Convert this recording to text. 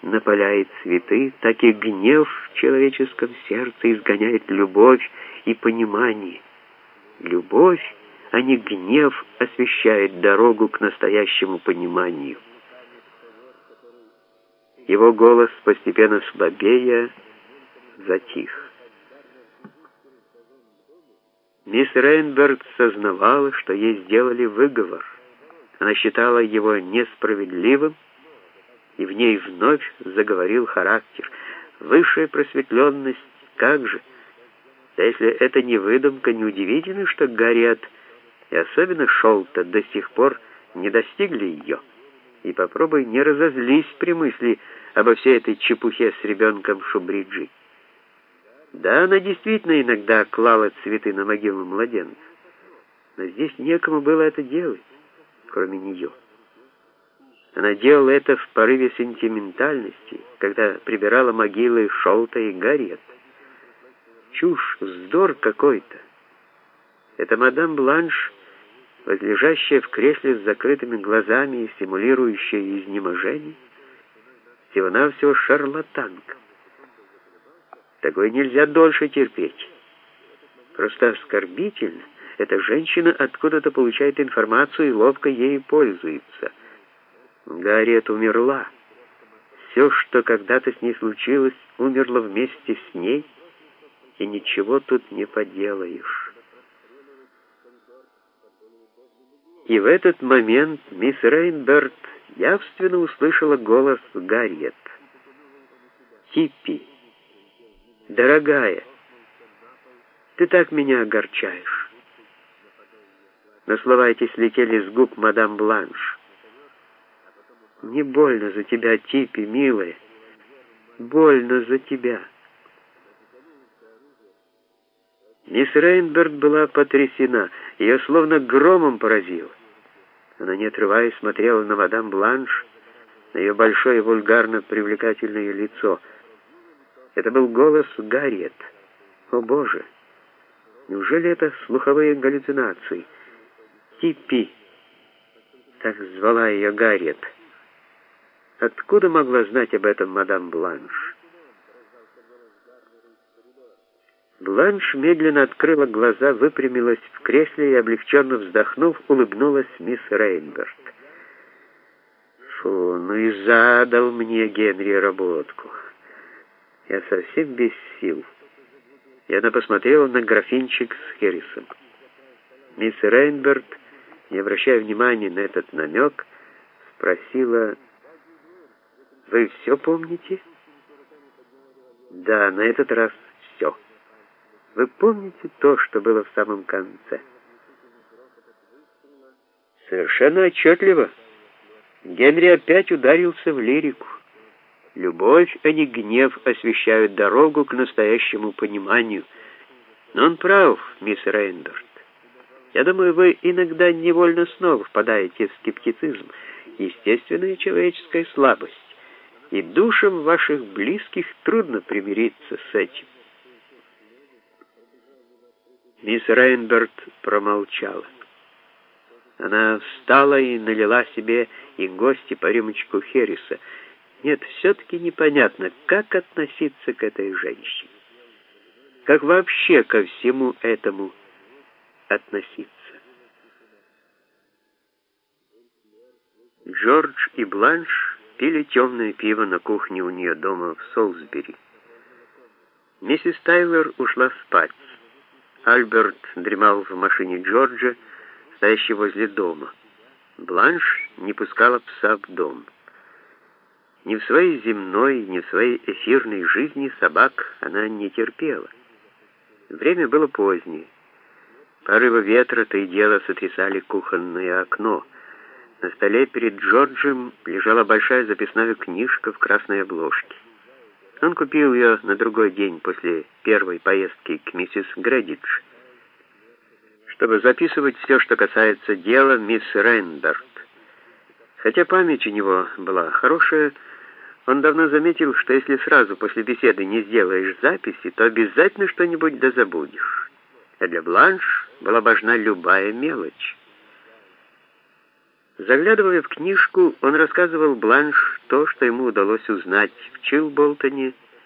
напаляет цветы, так и гнев в человеческом сердце изгоняет любовь и понимание. Любовь, а не гнев, освещает дорогу к настоящему пониманию. Его голос, постепенно слабея, затих. Мисс Рейнберг сознавала, что ей сделали выговор. Она считала его несправедливым, и в ней вновь заговорил характер. Высшая просветленность, как же? Да если это не выдумка, неудивительно, что Гарриет и особенно Шолта до сих пор не достигли ее. И попробуй не разозлись при мысли обо всей этой чепухе с ребенком Шубриджи. Да, она действительно иногда клала цветы на могилу младенца, но здесь некому было это делать, кроме нее. Она делала это в порыве сентиментальности, когда прибирала могилы Шолта и Гарриет. Чушь, вздор какой-то. Это мадам Бланш, возлежащая в кресле с закрытыми глазами и симулирующая изнеможение, всего-навсего шарлатанка. Такое нельзя дольше терпеть. Просто оскорбительно. Эта женщина откуда-то получает информацию и ловко ею пользуется. Гарриет умерла. Все, что когда-то с ней случилось, умерло вместе с ней, и ничего тут не поделаешь. И в этот момент мисс Рейнберг явственно услышала голос Гарриет. «Типпи, дорогая, ты так меня огорчаешь». Но слова эти слетели с губ мадам Бланш. «Мне больно за тебя, Типпи, милая, больно за тебя». Мисс Рейнберг была потрясена, ее словно громом поразило. Она, не отрываясь, смотрела на мадам Бланш, на ее большое вульгарно-привлекательное лицо. Это был голос Гарриет. О, Боже! Неужели это слуховые галлюцинации? Типпи, так звала ее Гарриет. Откуда могла знать об этом мадам Бланш? Бланш медленно открыла глаза, выпрямилась в кресле и, облегченно вздохнув, улыбнулась мисс Рейнберг. «Фу, ну и задал мне Генри работку. Я совсем без сил». И она посмотрела на графинчик с хересом. Мисс Рейнберг, не обращая внимания на этот намек, спросила: «Вы все помните?» «Да, на этот раз все. Вы помните то, что было в самом конце?» «Совершенно отчетливо. Генри опять ударился в лирику. Любовь, а не гнев, освещают дорогу к настоящему пониманию. Но он прав, мисс Рейнберг. Я думаю, вы иногда невольно снова впадаете в скептицизм, естественная человеческая слабость, и душам ваших близких трудно примириться с этим». Мисс Рейнберг промолчала. Она встала и налила себе и гости по рюмочку хереса. Нет, все-таки непонятно, как относиться к этой женщине. Как вообще ко всему этому относиться. Джордж и Бланш пили темное пиво на кухне у нее дома в Солсбери. Миссис Тайлер ушла спать. Альберт дремал в машине Джорджа, стоящей возле дома. Бланш не пускала пса в дом. Ни в своей земной, ни в своей эфирной жизни собак она не терпела. Время было позднее. Порывы ветра то и дело сотрясали кухонное окно. На столе перед Джорджем лежала большая записная книжка в красной обложке. Он купил ее на другой день после первой поездки к миссис Грэдидж, чтобы записывать все, что касается дела мисс Рейнберг. Хотя память у него была хорошая, он давно заметил, что если сразу после беседы не сделаешь записи, то обязательно что-нибудь дозабудешь. А для Бланш была важна любая мелочь. Заглядывая в книжку, он рассказывал Бланш то, что ему удалось узнать в Чилболтоне,